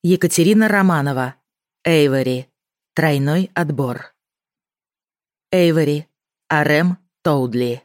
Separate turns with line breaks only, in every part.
Екатерина Романова. Эйвори. Тройной отбор. Эйвори. Арем Тоудли.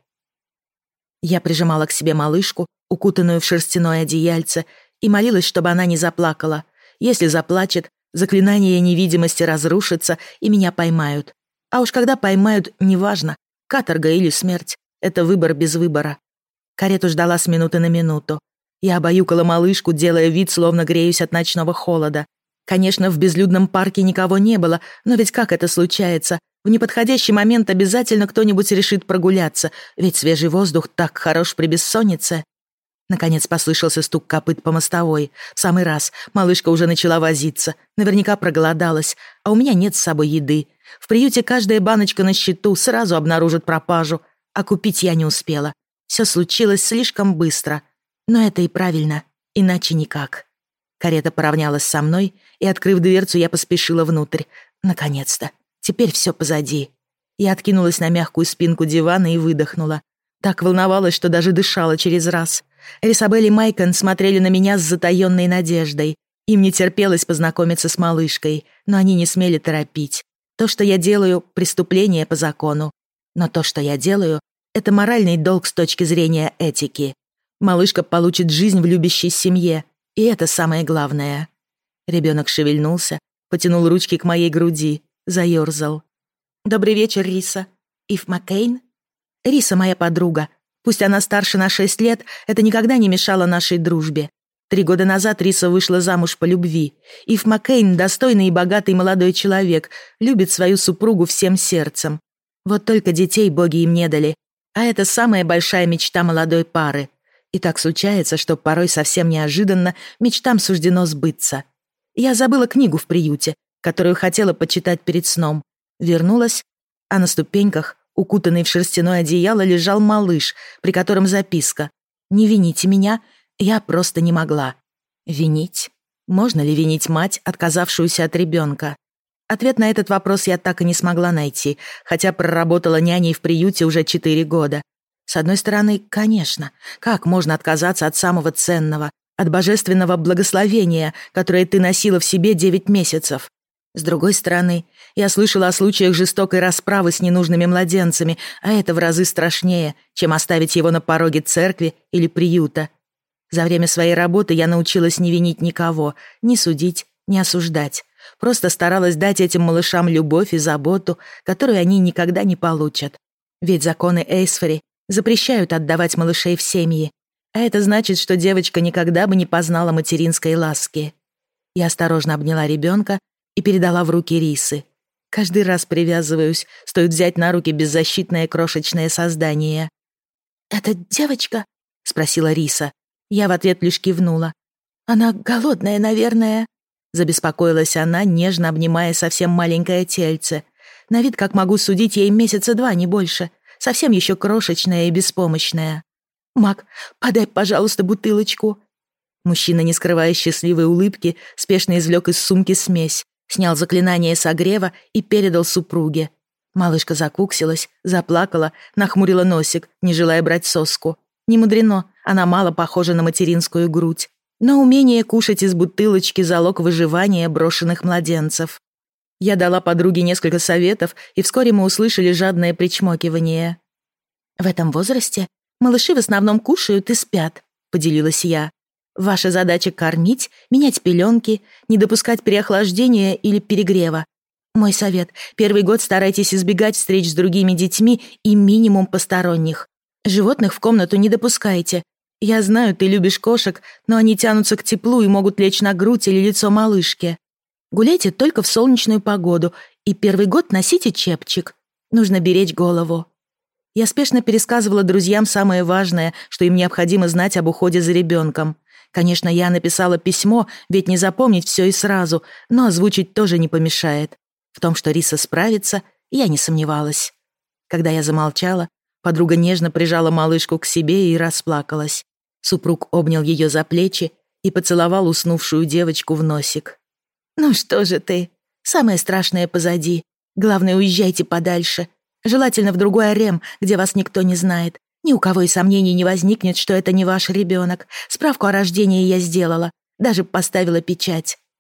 Я прижимала к себе малышку, укутанную в шерстяное одеяльце, и молилась, чтобы она не заплакала. Если заплачет, заклинание невидимости разрушится, и меня поймают. А уж когда поймают, неважно, каторга или смерть. Это выбор без выбора. Карету ждала с минуты на минуту. Я обаюкала малышку, делая вид, словно греюсь от ночного холода. Конечно, в безлюдном парке никого не было, но ведь как это случается? В неподходящий момент обязательно кто-нибудь решит прогуляться, ведь свежий воздух так хорош при бессоннице. Наконец послышался стук копыт по мостовой. В самый раз. Малышка уже начала возиться. Наверняка проголодалась. А у меня нет с собой еды. В приюте каждая баночка на счету, сразу обнаружат пропажу. А купить я не успела. Все случилось слишком быстро. Но это и правильно. Иначе никак. Карета поравнялась со мной, и, открыв дверцу, я поспешила внутрь. Наконец-то. Теперь все позади. Я откинулась на мягкую спинку дивана и выдохнула. Так волновалась, что даже дышала через раз. Рисабель и Майкон смотрели на меня с затаённой надеждой. Им не терпелось познакомиться с малышкой, но они не смели торопить. То, что я делаю, — преступление по закону. Но то, что я делаю, — это моральный долг с точки зрения этики. Малышка получит жизнь в любящей семье, и это самое главное. Ребенок шевельнулся, потянул ручки к моей груди, заёрзал. «Добрый вечер, Риса. Ив Маккейн?» Риса моя подруга. Пусть она старше на 6 лет, это никогда не мешало нашей дружбе. 3 года назад Риса вышла замуж по любви. Ив Маккейн — достойный и богатый молодой человек, любит свою супругу всем сердцем. Вот только детей боги им не дали, а это самая большая мечта молодой пары. И так случается, что порой совсем неожиданно мечтам суждено сбыться. Я забыла книгу в приюте, которую хотела почитать перед сном. Вернулась, а на ступеньках, укутанный в шерстяное одеяло, лежал малыш, при котором записка: «Не вините меня, я просто не могла». Винить? Можно ли винить мать, отказавшуюся от ребенка? Ответ на этот вопрос я так и не смогла найти, хотя проработала няней в приюте уже 4 года. С одной стороны, конечно, как можно отказаться от самого ценного, от божественного благословения, которое ты носила в себе 9 месяцев? С другой стороны, я слышала о случаях жестокой расправы с ненужными младенцами, а это в разы страшнее, чем оставить его на пороге церкви или приюта. За время своей работы я научилась не винить никого, не судить, не осуждать. Просто старалась дать этим малышам любовь и заботу, которую они никогда не получат. Ведь законы Эйсфери запрещают отдавать малышей в семьи, а это значит, что девочка никогда бы не познала материнской ласки. Я осторожно обняла ребенка и передала в руки Рисы. Каждый раз привязываюсь, стоит взять на руки беззащитное крошечное создание. «Это девочка?» — спросила Риса. Я в ответ лишь кивнула. «Она голодная, наверное», — забеспокоилась она, нежно обнимая совсем маленькое тельце. На вид, как могу судить, ей 2 месяца, не больше. Совсем еще крошечная и беспомощная. «Мак, подай, пожалуйста, бутылочку». Мужчина, не скрывая счастливой улыбки, спешно извлек из сумки смесь, снял заклинание согрева и передал супруге. Малышка закуксилась, заплакала, нахмурила носик, не желая брать соску. Не мудрено, она мало похожа на материнскую грудь. Но умение кушать из бутылочки — залог выживания брошенных младенцев. Я дала подруге несколько советов, и вскоре мы услышали жадное причмокивание. «В этом возрасте малыши в основном кушают и спят», — поделилась я. «Ваша задача — кормить, менять пеленки, не допускать переохлаждения или перегрева. Мой совет — 1-й год старайтесь избегать встреч с другими детьми и минимум посторонних. Животных в комнату не допускайте. Я знаю, ты любишь кошек, но они тянутся к теплу и могут лечь на грудь или лицо малышки. Гуляйте только в солнечную погоду, и 1-й год носите чепчик. Нужно беречь голову». Я спешно пересказывала друзьям самое важное, что им необходимо знать об уходе за ребенком. Конечно, я написала письмо, ведь не запомнить все и сразу, но озвучить тоже не помешает. В том, что Риса справится, я не сомневалась. Когда я замолчала, подруга нежно прижала малышку к себе и расплакалась. Супруг обнял ее за плечи и поцеловал уснувшую девочку в носик. «Ну что же ты? Самое страшное позади. Главное, уезжайте подальше. Желательно в другой Арем, где вас никто не знает. Ни у кого и сомнений не возникнет, что это не ваш ребенок. Справку о рождении я сделала. Даже поставила печать».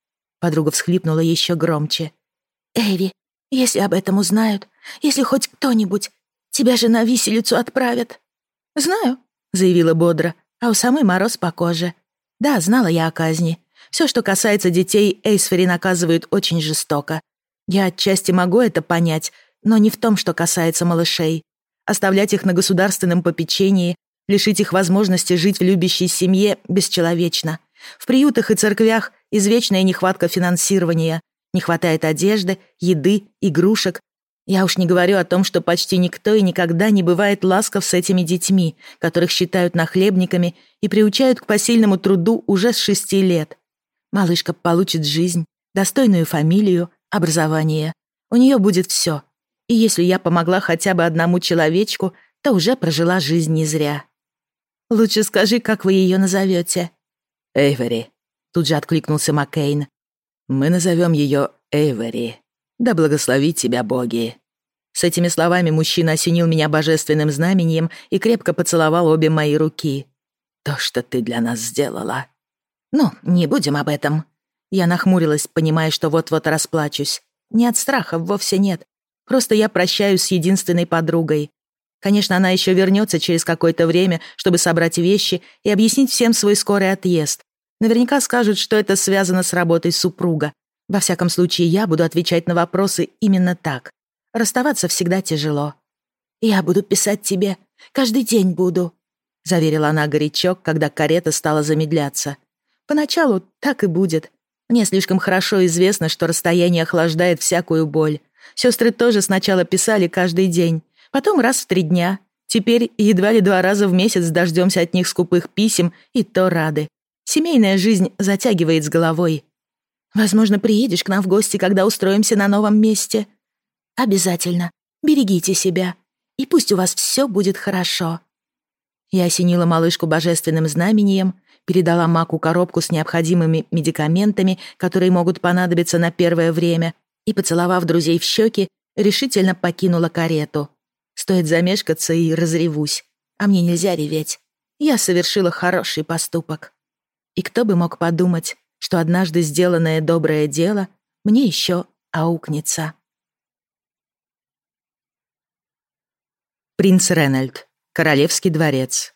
Подруга всхлипнула еще громче. «Эйви, если об этом узнают, если хоть кто-нибудь, тебя же на виселицу отправят». «Знаю», — заявила бодро, а у самой мороз по коже. «Да, знала я о казни. Все, что касается детей, Эйсфери наказывают очень жестоко. Я отчасти могу это понять, но не в том, что касается малышей. Оставлять их на государственном попечении, лишить их возможности жить в любящей семье бесчеловечно. В приютах и церквях извечная нехватка финансирования. Не хватает одежды, еды, игрушек. Я уж не говорю о том, что почти никто и никогда не бывает ласков с этими детьми, которых считают нахлебниками и приучают к посильному труду уже с 6 лет. Малышка получит жизнь, достойную фамилию, образование. У нее будет все. И если я помогла хотя бы одному человечку, то уже прожила жизнь не зря. Лучше скажи, как вы ее назовете.
Эйвери. Тут же откликнулся Маккейн. Мы назовем ее Эйвери. Да благословит тебя боги. С этими словами мужчина осенил меня божественным знамением и крепко поцеловал обе мои руки. То, что ты для нас сделала.
Ну, не будем об этом. Я нахмурилась, понимая, что вот-вот расплачусь. Не от страха, вовсе нет. Просто я прощаюсь с единственной подругой. Конечно, она еще вернется через какое-то время, чтобы собрать вещи и объяснить всем свой скорый отъезд. Наверняка скажут, что это связано с работой супруга. Во всяком случае, я буду отвечать на вопросы именно так. Расставаться всегда тяжело. «Я буду писать тебе. Каждый день буду», — заверила она горячо, когда карета стала замедляться. «Поначалу так и будет. Мне слишком хорошо известно, что расстояние охлаждает всякую боль. Сестры тоже сначала писали каждый день, потом раз в 3 дня. Теперь едва ли 2 раза в месяц дождемся от них скупых писем, и то рады. Семейная жизнь затягивает с головой. Возможно, приедешь к нам в гости, когда устроимся на новом месте. Обязательно. Берегите себя. И пусть у вас все будет хорошо». Я осенила малышку божественным знамением, передала Маку коробку с необходимыми медикаментами, которые могут понадобиться на первое время, и, поцеловав друзей в щеки, решительно покинула карету. Стоит замешкаться и разревусь. А мне нельзя реветь. Я совершила хороший поступок. И кто бы мог подумать, что однажды сделанное доброе дело мне еще аукнется.
Принц Ренальд. Королевский дворец.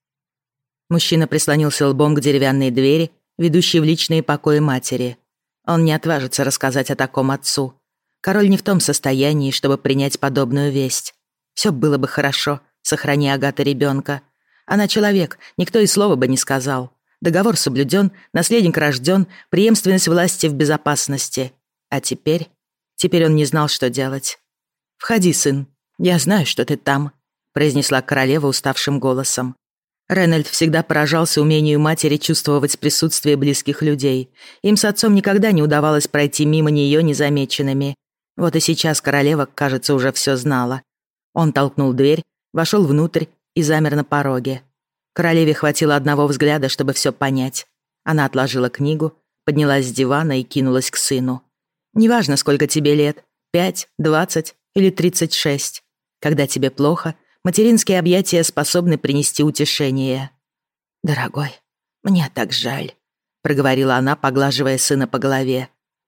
Мужчина прислонился лбом к деревянной двери, ведущей в личные покои матери. Он не отважится рассказать о таком отцу. Король не в том состоянии, чтобы принять подобную весть. Все было бы хорошо, сохрани Агата ребенка. Она человек, никто и слова бы не сказал. Договор соблюден, наследник рожден, преемственность власти в безопасности. А теперь он не знал, что делать. «Входи, сын, я знаю, что ты там», произнесла королева уставшим голосом. Ренальд всегда поражался умению матери чувствовать присутствие близких людей. Им с отцом никогда не удавалось пройти мимо нее незамеченными. Вот и сейчас королева, кажется, уже все знала. Он толкнул дверь, вошел внутрь и замер на пороге. Королеве хватило одного взгляда, чтобы все понять. Она отложила книгу, поднялась с дивана и кинулась к сыну. «Неважно, сколько тебе лет, 5, 20 или 36. Когда тебе плохо, материнские объятия способны принести утешение». «Дорогой, мне так жаль», — проговорила она, поглаживая сына по голове.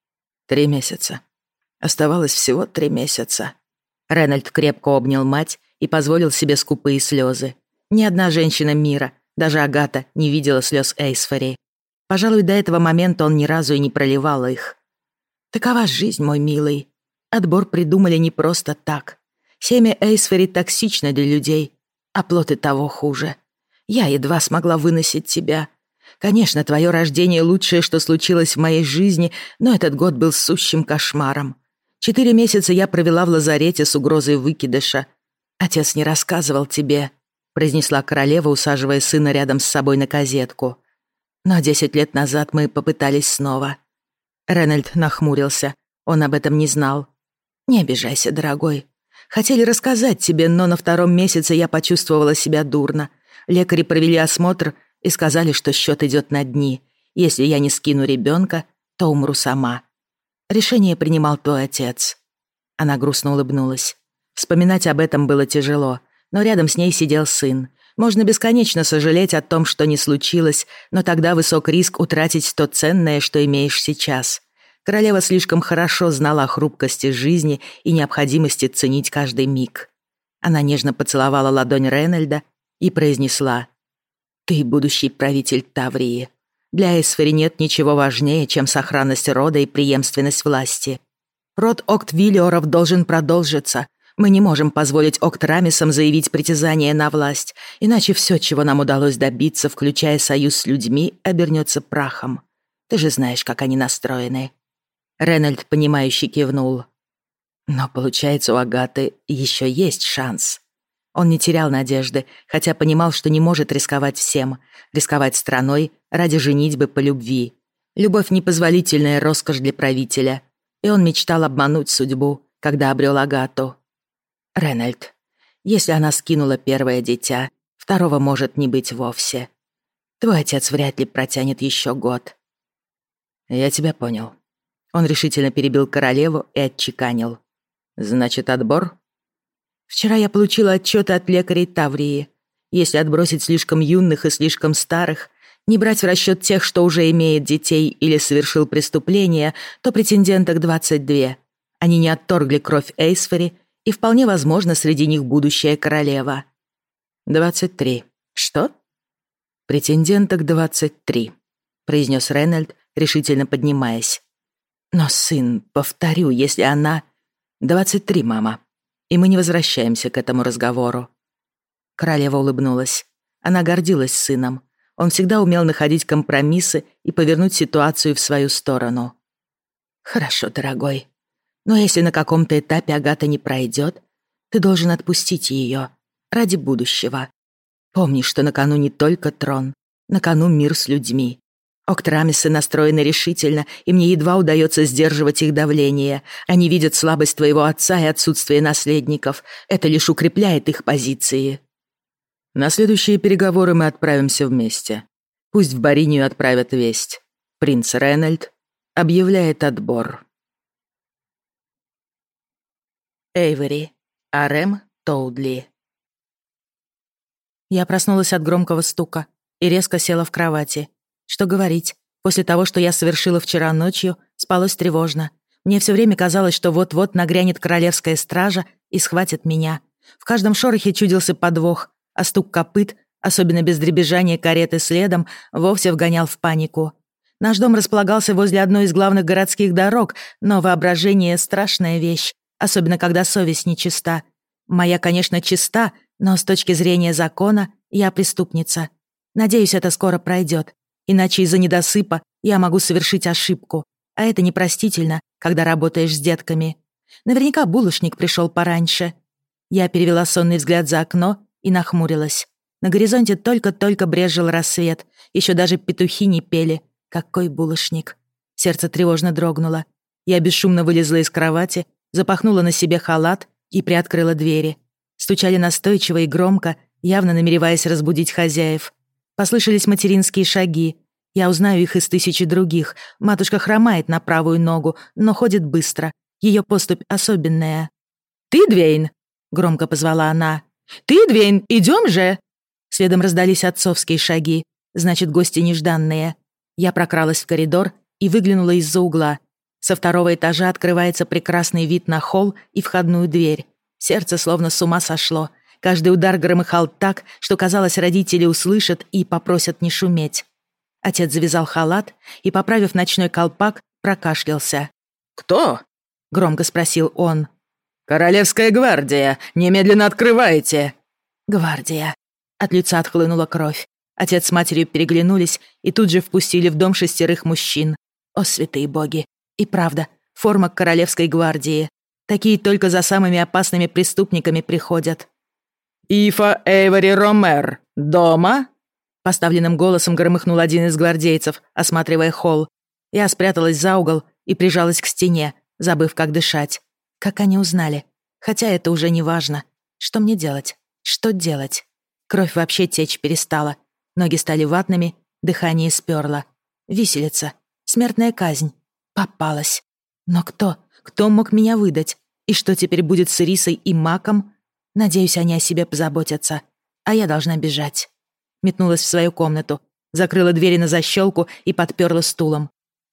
3 месяца. Оставалось всего 3 месяца. Ренальд крепко обнял мать и позволил себе скупые слезы. Ни одна женщина мира, даже Агата, не видела слез Эйсфери. Пожалуй, до этого момента он ни разу и не проливал их. «Такова жизнь, мой милый. Отбор придумали не просто так. Семя Эйсфери токсично для людей, а плод и того хуже. Я едва смогла выносить тебя. Конечно, твое рождение лучшее, что случилось в моей жизни, но этот год был сущим кошмаром. 4 месяца я провела в лазарете с угрозой выкидыша. Отец не рассказывал тебе», произнесла королева, усаживая сына рядом с собой на козетку. «Но 10 лет назад мы попытались снова». Ренальд нахмурился. Он об этом не знал. «Не обижайся, дорогой. Хотели рассказать тебе, но на 2-м месяце я почувствовала себя дурно. Лекари провели осмотр и сказали, что счет идет на дни. Если я не скину ребенка, то умру сама. Решение принимал твой отец». Она грустно улыбнулась. Вспоминать об этом было тяжело, но рядом с ней сидел сын. Можно бесконечно сожалеть о том, что не случилось, но тогда высок риск утратить то ценное, что имеешь сейчас.
Королева слишком хорошо знала о хрупкости жизни и необходимости ценить каждый миг. Она нежно поцеловала ладонь Рейнольда и произнесла: «Ты будущий правитель Таврии. Для Эсфери нет ничего важнее, чем сохранность рода и преемственность власти. Род Октвиллиоров должен продолжиться. Мы не можем позволить Октрамисам заявить притязание на власть, иначе все, чего нам удалось добиться, включая союз с людьми, обернется прахом. Ты же знаешь, как они настроены». Рейнольд, понимающе кивнул. Но, получается, у Агаты еще есть шанс. Он не терял надежды, хотя понимал, что не может рисковать всем, рисковать страной ради женитьбы по любви. Любовь — непозволительная роскошь для правителя, и он мечтал обмануть судьбу, когда обрел Агату. «Рейнольд, если она скинула первое дитя, второго может не быть вовсе. Твой отец вряд ли протянет еще год». «Я тебя понял». Он решительно перебил королеву и отчеканил. «Значит, отбор?» «Вчера я получила отчеты от лекарей Таврии. Если отбросить слишком юных и слишком старых, не брать в расчет тех, что уже имеет детей или совершил преступление, то претенденток 22. Они не отторгли кровь Эйсфери, и вполне возможно, среди них будущая королева». 23. Что? «Претенденток 23», произнес Рейнольд, решительно поднимаясь. «Но, сын, повторю, если она...» 23, мама. И мы не возвращаемся к этому разговору». Королева улыбнулась. Она гордилась сыном. Он всегда умел находить компромиссы и повернуть ситуацию в свою сторону. «Хорошо, дорогой. Но если на каком-то этапе Агата не пройдет, ты должен отпустить ее ради будущего. Помни, что на кону не только трон, на кону мир с людьми. Октрамисы настроены решительно, и мне едва удается сдерживать их давление. Они видят слабость твоего отца и отсутствие наследников. Это лишь укрепляет их позиции». «На следующие переговоры мы отправимся вместе. Пусть в Баринию отправят весть. Принц Рейнольд объявляет отбор». Эйвери, Арем Тоудли. Я проснулась от громкого стука и резко села в кровати. Что говорить, после того, что я совершила вчера ночью, спалось тревожно. Мне все время казалось, что вот-вот нагрянет королевская стража и схватит меня. В каждом шорохе чудился подвох, а стук копыт, особенно без дребезжания кареты следом, вовсе вгонял в панику. Наш дом располагался возле одной из главных городских дорог, но воображение — страшная вещь, особенно когда совесть нечиста. Моя, конечно, чиста, но с точки зрения закона я преступница. Надеюсь, это скоро пройдет. Иначе из-за недосыпа я могу совершить ошибку. А это непростительно, когда работаешь с детками. Наверняка булочник пришел пораньше. Я перевела сонный взгляд за окно и нахмурилась. На горизонте только-только брезжил рассвет. Еще даже петухи не пели. Какой булочник. Сердце тревожно дрогнуло. Я бесшумно вылезла из кровати, запахнула на себе халат и приоткрыла двери. Стучали настойчиво и громко, явно намереваясь разбудить хозяев. Послышались материнские шаги. Я узнаю их из тысячи других. Матушка хромает на правую ногу, но ходит быстро. Ее поступь особенная. «Ты, Двейн?» — громко позвала она. «Ты, Двейн, идем же!» Следом раздались отцовские шаги. Значит, гости нежданные. Я прокралась в коридор и выглянула из-за угла. Со второго этажа открывается прекрасный вид на холл и входную дверь. Сердце словно с ума сошло. Каждый удар громыхал так, что, казалось, родители услышат и попросят не шуметь. Отец завязал халат и, поправив ночной колпак, прокашлялся.
«Кто?»
— громко спросил он.
«Королевская гвардия! Немедленно открывайте!»
«Гвардия!» От лица отхлынула кровь. Отец с матерью переглянулись и тут же впустили в дом 6 мужчин. О, святые боги! И правда, форма королевской гвардии. Такие только за самыми опасными преступниками приходят.
«Ифа Эйвери Ромер дома?»
Поставленным голосом громыхнул один из гвардейцев, осматривая холл. Я спряталась за угол и прижалась к стене, забыв, как дышать. Как они узнали? Хотя это уже не важно. Что мне делать? Что делать? Кровь вообще течь перестала. Ноги стали ватными, дыхание сперло. Виселица. Смертная казнь. Попалась. Но кто? Кто мог меня выдать? И что теперь будет с Ирисой и Маком? Надеюсь, они о себе позаботятся. А я должна бежать. Метнулась в свою комнату, закрыла двери на защелку и подперла стулом.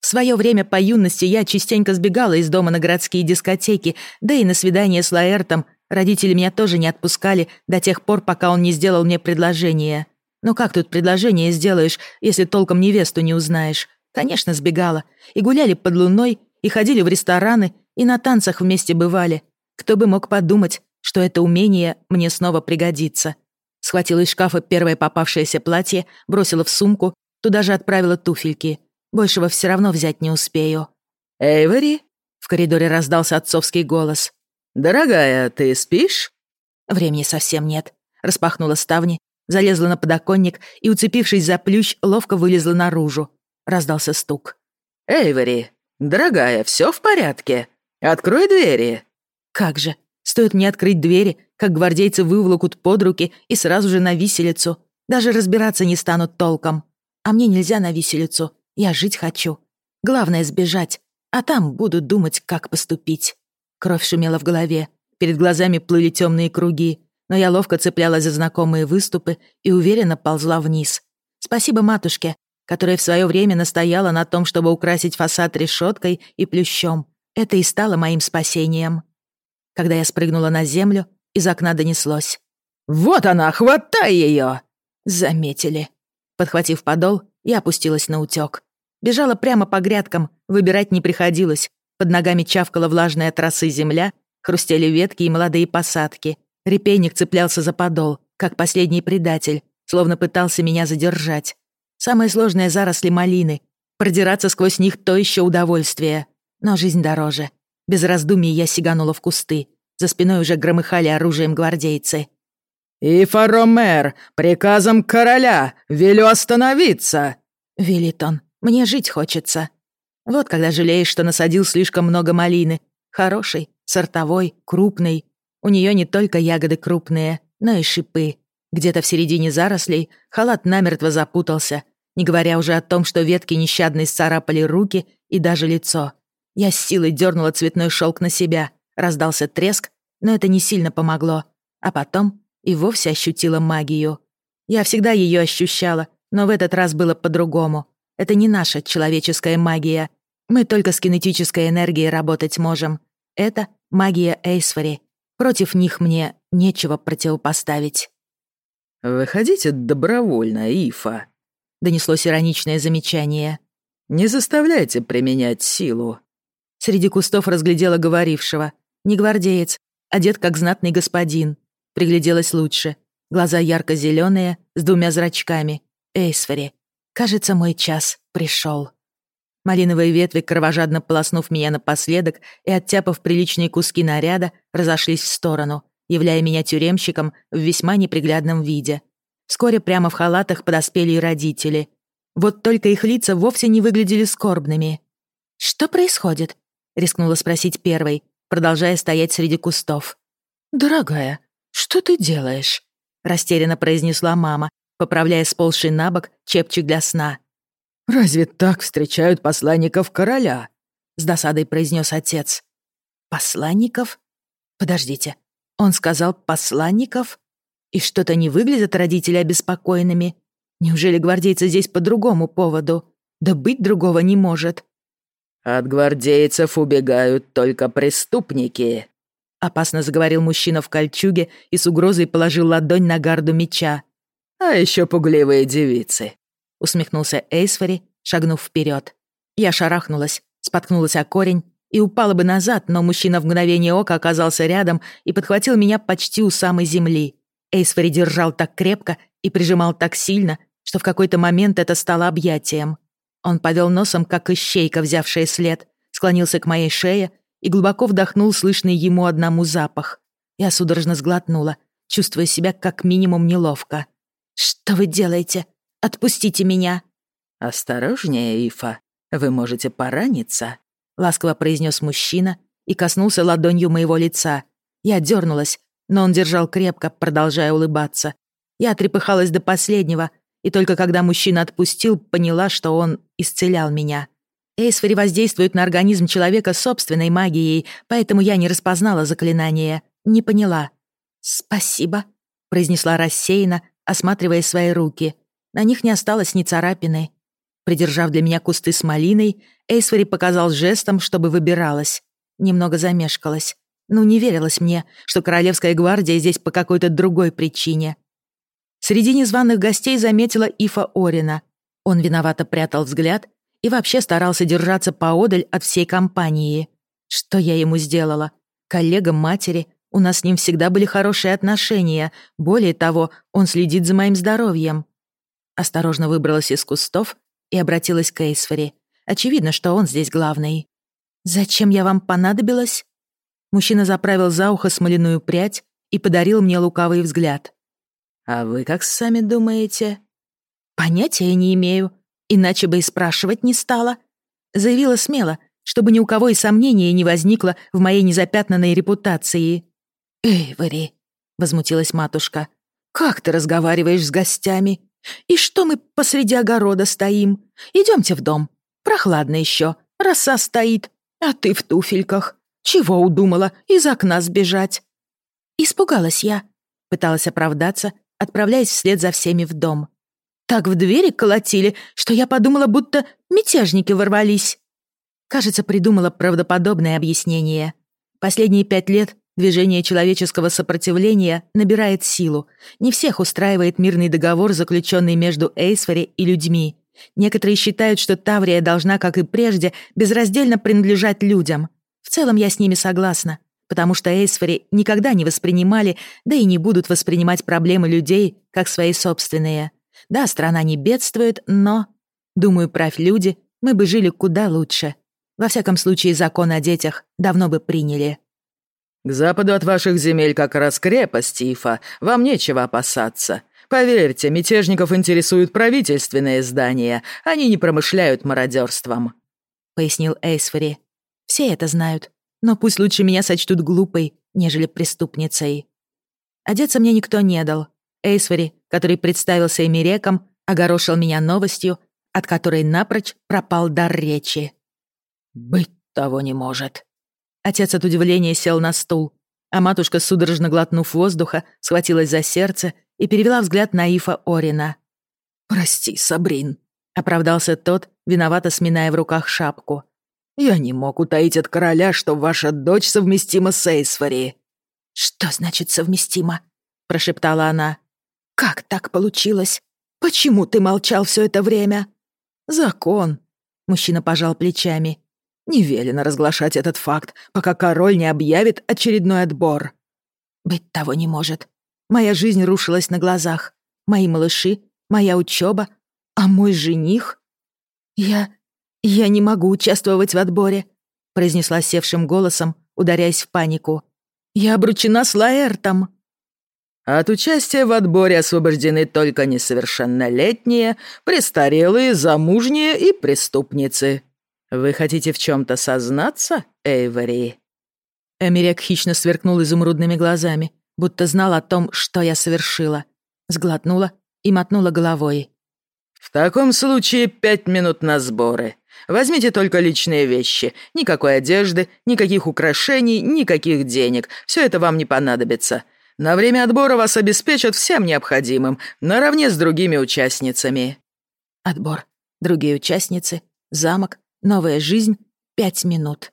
В свое время по юности я частенько сбегала из дома на городские дискотеки, да и на свидание с Лаэртом родители меня тоже не отпускали до тех пор, пока он не сделал мне предложение. Но как тут предложение сделаешь, если толком невесту не узнаешь? Конечно, сбегала. И гуляли под луной, и ходили в рестораны, и на танцах вместе бывали. Кто бы мог подумать, что это умение мне снова пригодится. Схватила из шкафа первое попавшееся платье, бросила в сумку, туда же отправила туфельки. Большего все равно взять не успею.
«Эйвори?»
— в коридоре раздался отцовский голос.
«Дорогая, ты спишь?»
Времени совсем нет. Распахнула ставни, залезла на подоконник и, уцепившись за плющ, ловко вылезла наружу. Раздался стук.
«Эйвори, дорогая, все в порядке? Открой двери!»
Как же, стоит мне открыть двери, как гвардейцы выволокут под руки и сразу же на виселицу. Даже разбираться не станут толком. А мне нельзя на виселицу, я жить хочу. Главное сбежать, а там буду думать, как поступить. Кровь шумела в голове, перед глазами плыли темные круги, но я ловко цеплялась за знакомые выступы и уверенно ползла вниз. Спасибо матушке, которая в свое время настояла на том, чтобы украсить фасад решеткой и плющом. Это и стало моим спасением. Когда я спрыгнула на землю, из окна донеслось.
«Вот она, хватай ее!»
Заметили. Подхватив подол, я опустилась на утёк. Бежала прямо по грядкам, выбирать не приходилось. Под ногами чавкала влажная от росы земля, хрустели ветки и молодые посадки. Репейник цеплялся за подол, как последний предатель, словно пытался меня задержать. Самые сложные заросли малины. Продираться сквозь них — то еще удовольствие. Но жизнь дороже. Без раздумий я сиганула в кусты. За спиной уже громыхали оружием гвардейцы.
«Ифа Ромер, приказом короля, велю остановиться!»
Велит он. Мне жить хочется. Вот когда жалеешь, что насадил слишком много малины. Хороший, сортовой, крупный. У нее не только ягоды крупные, но и шипы. Где-то в середине зарослей халат намертво запутался, не говоря уже о том, что ветки нещадно исцарапали руки и даже лицо. Я с силой дернула цветной шелк на себя. Раздался треск, но это не сильно помогло. А потом и вовсе ощутила магию. Я всегда ее ощущала, но в этот раз было по-другому. Это не наша человеческая магия. Мы только с кинетической энергией работать можем. Это магия Эйсфори. Против них мне нечего противопоставить.
«Выходите добровольно, Ифа», — донеслось ироничное замечание. «Не заставляйте применять силу».
Среди кустов разглядела говорившего. Не гвардеец, одет как знатный господин. Пригляделась лучше. Глаза ярко-зеленые, с двумя зрачками. Эйсфори. Кажется, мой час пришел. Малиновые ветви, кровожадно полоснув меня напоследок и оттяпав приличные куски наряда, разошлись в сторону, являя меня тюремщиком в весьма неприглядном виде. Вскоре прямо в халатах подоспели и родители. Вот только их лица вовсе не выглядели скорбными. «Что происходит?» — рискнула спросить первой, продолжая стоять среди кустов. «Дорогая, что ты делаешь?» — растерянно произнесла мама, поправляя сползший на бок чепчик для сна.
«Разве так встречают посланников короля?»
— с досадой произнес отец. «Посланников? Подождите, он сказал посланников? И что-то не выглядят родители обеспокоенными. Неужели гвардейцы здесь по другому поводу? Да быть другого не может».
«От гвардейцев убегают только преступники», —
опасно заговорил мужчина в кольчуге и с угрозой положил ладонь на гарду меча.
«А еще пугливые девицы»,
— усмехнулся Эйсфори, шагнув вперед. Я шарахнулась, споткнулась о корень и упала бы назад, но мужчина в мгновение ока оказался рядом и подхватил меня почти у самой земли. Эйсфори держал так крепко и прижимал так сильно, что в какой-то момент это стало объятием. Он повел носом, как ищейка, взявшая след, склонился к моей шее и глубоко вдохнул слышный ему одному запах. Я судорожно сглотнула, чувствуя себя как минимум неловко. «Что вы делаете? Отпустите меня!»
«Осторожнее, Ифа, вы можете пораниться»,
— ласково произнес мужчина и коснулся ладонью моего лица. Я дернулась, но он держал крепко, продолжая улыбаться. Я трепыхалась до последнего, и только когда мужчина отпустил, поняла, что он исцелял меня. Эйсфори воздействует на организм человека собственной магией, поэтому я не распознала заклинание, не поняла. «Спасибо», — произнесла рассеянно, осматривая свои руки. На них не осталось ни царапины. Придержав для меня кусты с малиной, Эйсвери показал жестом, чтобы выбиралась. Немного замешкалась. Не верилось мне, что Королевская гвардия здесь по какой-то другой причине. Среди незваных гостей заметила Ифа Орина. Он виновато прятал взгляд и вообще старался держаться поодаль от всей компании. Что я ему сделала? Коллега матери, у нас с ним всегда были хорошие отношения. Более того, он следит за моим здоровьем. Осторожно выбралась из кустов и обратилась к Эйсвери. Очевидно, что он здесь главный. «Зачем я вам понадобилась?» Мужчина заправил за ухо смоляную прядь и подарил мне лукавый взгляд.
«А вы как сами думаете?»
«Понятия не имею, иначе бы и спрашивать не стала». Заявила смело, чтобы ни у кого и сомнения не возникло в моей незапятнанной репутации. «Эйвори», — возмутилась матушка, — «как ты разговариваешь с гостями? И что мы посреди огорода стоим? Идемте в дом. Прохладно еще, роса стоит, а ты в туфельках. Чего удумала из окна сбежать?» Испугалась я, пыталась оправдаться, отправляясь вслед за всеми в дом. Так в двери колотили, что я подумала, будто мятежники ворвались. Кажется, придумала правдоподобное объяснение. Последние 5 лет движение человеческого сопротивления набирает силу. Не всех устраивает мирный договор, заключенный между Эйсвери и людьми. Некоторые считают, что Таврия должна, как и прежде, безраздельно принадлежать людям. В целом я с ними согласна, потому что Эйсвери никогда не воспринимали, да и не будут воспринимать проблемы людей как свои собственные. Да, страна не бедствует, но... Думаю, правь люди, мы бы жили куда лучше. Во всяком случае, закон о детях давно бы приняли.
«К западу от ваших земель как раз крепость, Ифа. Вам нечего опасаться. Поверьте, мятежников интересуют правительственные здания. Они не промышляют мародерством», —
пояснил Эйсвери. «Все это знают, но пусть лучше меня сочтут глупой, нежели преступницей». Одеться мне никто не дал. Эйсвери, который представился Эмиреком, огорошил меня новостью, от которой напрочь пропал дар речи.
«Быть того не может».
Отец от удивления сел на стул, а матушка, судорожно глотнув воздуха, схватилась за сердце и перевела взгляд на Ифа Орина.
«Прости, Сабрин»,
— оправдался тот, виновато сминая в руках шапку.
«Я не мог утаить от короля, что ваша дочь совместима с Эйсвери».
«Что значит совместима?» — прошептала она. «Как так получилось? Почему ты молчал все это время?»
«Закон», — мужчина пожал плечами. «Не велено разглашать этот факт, пока король не объявит очередной отбор».
«Быть того не может. Моя жизнь рушилась на глазах. Мои малыши, моя учеба, а мой жених...» «Я не могу участвовать в отборе», — произнесла севшим голосом, ударяясь в панику. «Я обручена с Лаэртом».
«От участия в отборе освобождены только несовершеннолетние, престарелые, замужние и преступницы. Вы хотите в чем-то сознаться, Эйвори?»
Эмирек хищно сверкнул изумрудными глазами, будто знал о том, что я совершила. Сглотнула и мотнула головой.
«В таком случае 5 минут на сборы. Возьмите только личные вещи. Никакой одежды, никаких украшений, никаких денег. Все это вам не понадобится. На время отбора вас обеспечат всем необходимым, наравне с другими участницами».
Отбор, другие участницы, замок, новая жизнь, 5 минут.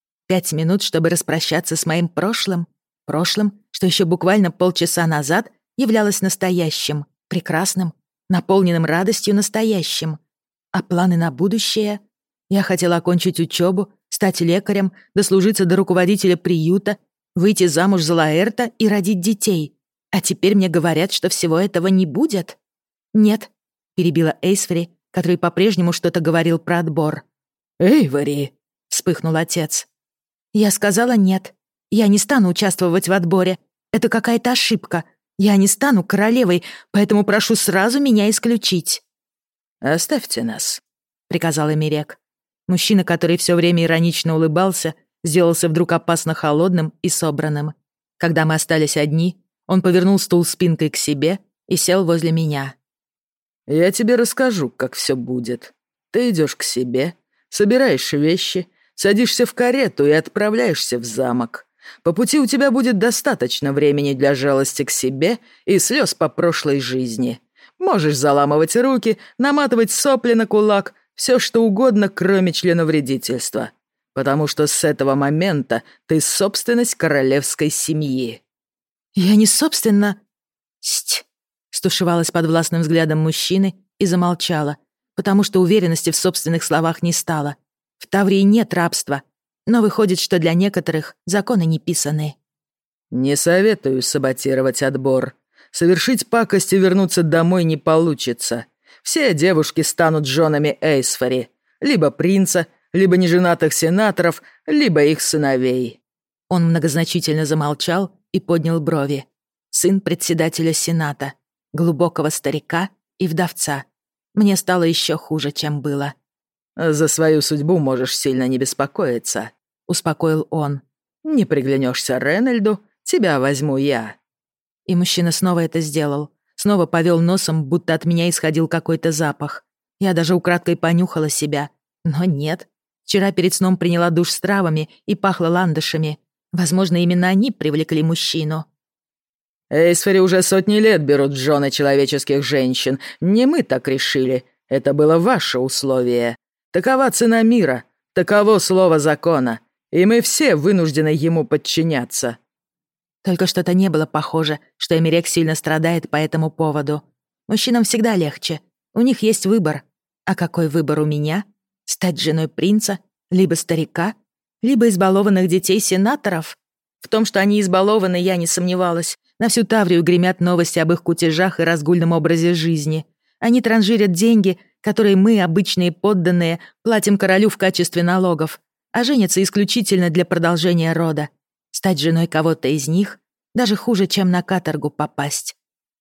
5 минут, чтобы распрощаться с моим прошлым. Прошлым, что еще буквально полчаса назад являлось настоящим, прекрасным, наполненным радостью настоящим. А планы на будущее? Я хотела окончить учебу, стать лекарем, дослужиться до руководителя приюта, выйти замуж за Лаэрта и родить детей. А теперь мне говорят, что всего этого не будет. «Нет», — перебила Эйсвери, который по-прежнему что-то говорил про отбор.
«Эйвори»,
— вспыхнул отец. «Я сказала нет. Я не стану участвовать в отборе. Это какая-то ошибка. Я не стану королевой, поэтому прошу сразу меня исключить».
«Оставьте нас», — приказал Эмирек.
Мужчина, который все время иронично улыбался, сделался вдруг опасно холодным и собранным. Когда мы остались одни, он повернул стул спинкой к себе и сел возле меня.
«Я тебе расскажу, как все будет. Ты идешь к себе, собираешь вещи, садишься в карету и отправляешься в замок. По пути у тебя будет достаточно времени для жалости к себе и слез по прошлой жизни. Можешь заламывать руки, наматывать сопли на кулак, Все, что угодно, кроме членовредительства. Потому что с этого момента ты собственность королевской семьи».
«Я не собственно...» «Сть!» — стушевалась под властным взглядом мужчины и замолчала, потому что уверенности в собственных словах не стало. В Таврии нет рабства, но выходит, что для некоторых законы не писаны.
«Не советую саботировать отбор. Совершить пакость и вернуться домой не получится. Все девушки станут женами Эйсфори, либо принца, либо неженатых сенаторов, либо их сыновей».
Он многозначительно замолчал и поднял брови. Сын председателя Сената, глубокого старика и вдовца. Мне стало еще хуже, чем было.
«За свою судьбу можешь сильно не беспокоиться», — успокоил он. «Не приглянешься Ренальду, тебя возьму я».
И мужчина снова это сделал. Снова повел носом, будто от меня исходил какой-то запах. Я даже украдкой понюхала себя. Но нет. Вчера перед сном приняла душ с травами и пахло ландышами. Возможно, именно они привлекли мужчину.
«Эйсфори уже сотни лет берут в жены человеческих женщин. Не мы так решили. Это было ваше условие. Такова цена мира. Таково слово закона. И мы все вынуждены ему подчиняться».
Только что-то не было похоже, что Эмерек сильно страдает по этому поводу. Мужчинам всегда легче. У них есть выбор. А какой выбор у меня? Стать женой принца? Либо старика? Либо избалованных детей сенаторов? В том, что они избалованы, я не сомневалась. На всю Таврию гремят новости об их кутежах и разгульном образе жизни. Они транжирят деньги, которые мы, обычные подданные, платим королю в качестве налогов, а женятся исключительно для продолжения рода. Стать женой кого-то из них даже хуже, чем на каторгу попасть.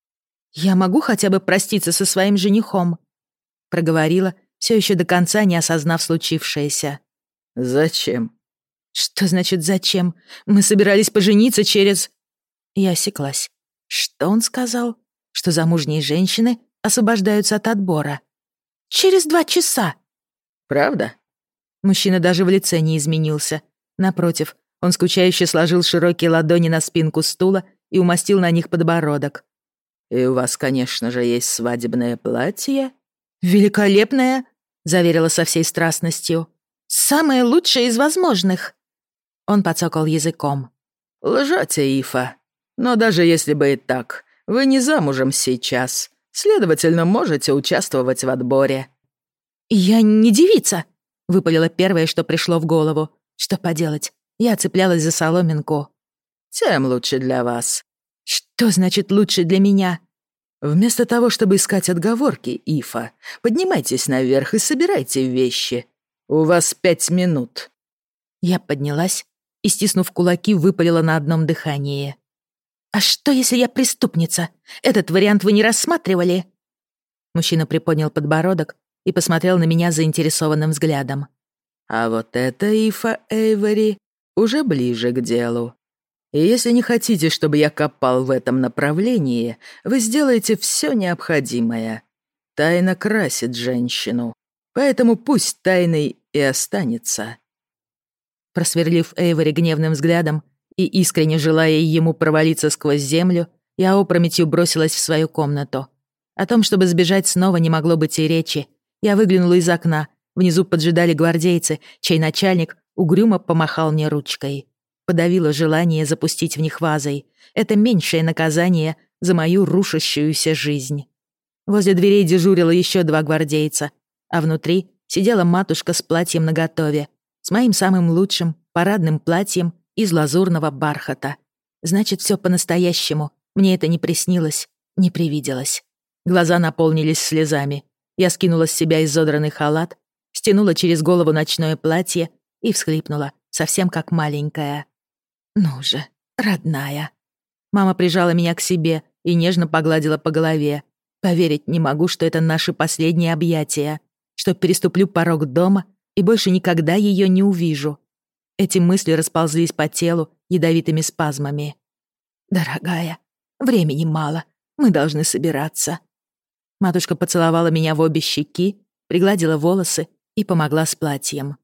«Я могу хотя бы проститься со своим женихом?» — проговорила, все еще до конца не осознав случившееся.
«Зачем?»
«Что значит «зачем»? Мы собирались пожениться через...» Я осеклась. Что он сказал? Что замужние женщины освобождаются от отбора. «Через 2 часа!»
«Правда?»
Мужчина даже в лице не изменился. Напротив, он скучающе сложил широкие ладони на спинку стула и умастил на них подбородок.
«И у вас, конечно же, есть свадебное платье?»
«Великолепное!» — заверила со всей страстностью. «Самое лучшее из возможных!» Он подсокал языком.
«Лжете, Ифа. Но даже если бы и так, вы не замужем сейчас. Следовательно, можете участвовать в отборе».
«Я не девица!» — выпалило первое, что пришло в голову. Что поделать? Я цеплялась за соломинку.
«Тем лучше для вас».
«Что значит «лучше для меня»?»
«Вместо того, чтобы искать отговорки, Ифа, поднимайтесь наверх и собирайте вещи. У вас 5 минут».
Я поднялась и, стиснув кулаки, выпалила на одном дыхании. «А что, если я преступница? Этот вариант вы не рассматривали?» Мужчина приподнял подбородок и посмотрел на меня заинтересованным взглядом.
«А вот это, Ифа Эйвори, уже ближе к делу. И если не хотите, чтобы я копал в этом направлении, вы сделаете все необходимое. Тайна красит женщину, поэтому пусть тайной и останется».
Просверлив Эйвори гневным взглядом и искренне желая ему провалиться сквозь землю, я опрометью бросилась в свою комнату. О том, чтобы сбежать, снова не могло быть и речи. Я выглянула из окна. Внизу поджидали гвардейцы, чей начальник угрюмо помахал мне ручкой. Подавило желание запустить в них вазой. Это меньшее наказание за мою рушащуюся жизнь. Возле дверей дежурило еще 2 гвардейца, а внутри сидела матушка с платьем наготове, с моим самым лучшим парадным платьем из лазурного бархата. Значит, все по-настоящему. Мне это не приснилось, не привиделось. Глаза наполнились слезами. Я скинула с себя изодранный халат, стянула через голову ночное платье и всхлипнула, совсем как маленькая. «Ну же, родная». Мама прижала меня к себе и нежно погладила по голове. Поверить не могу, что это наши последние объятия, что переступлю порог дома и больше никогда ее не увижу. Эти мысли расползлись по телу ядовитыми спазмами. «Дорогая, времени мало, мы должны собираться». Матушка поцеловала меня в обе щеки, пригладила волосы и помогла с платьем.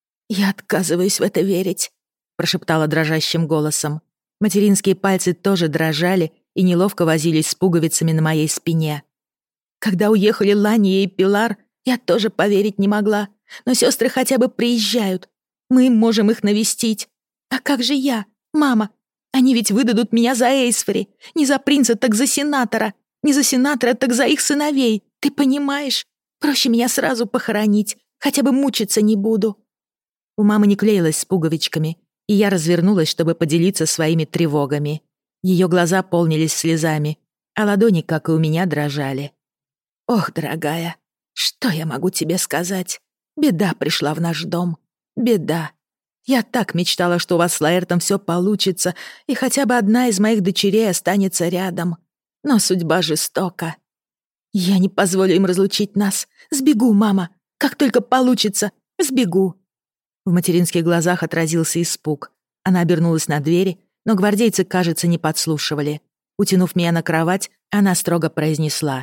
«Я отказываюсь в это верить», — прошептала дрожащим голосом. Материнские пальцы тоже дрожали и неловко возились с пуговицами на моей спине. «Когда уехали Лания и Пилар,
Я тоже поверить не могла. Но сестры хотя бы приезжают. Мы можем их навестить. А как же я, мама? Они ведь выдадут меня за Эйсфери. Не за принца, так за сенатора. Не за сенатора, так за их сыновей. Ты понимаешь? Проще меня сразу похоронить. Хотя бы мучиться не буду». У мамы не клеилась с пуговичками, и я развернулась, чтобы поделиться своими тревогами. Ее глаза полнились слезами, а ладони, как и у меня, дрожали. «Ох, дорогая, что я могу тебе сказать? Беда пришла в наш дом. Беда. Я так мечтала, что у вас с Лаэртом все получится, и хотя бы одна из моих дочерей останется рядом. Но судьба жестока. Я не позволю им разлучить нас. Сбегу, мама. Как только получится, сбегу». В материнских глазах отразился испуг. Она обернулась на двери, но гвардейцы, кажется, не подслушивали. Утянув меня на кровать, она строго произнесла: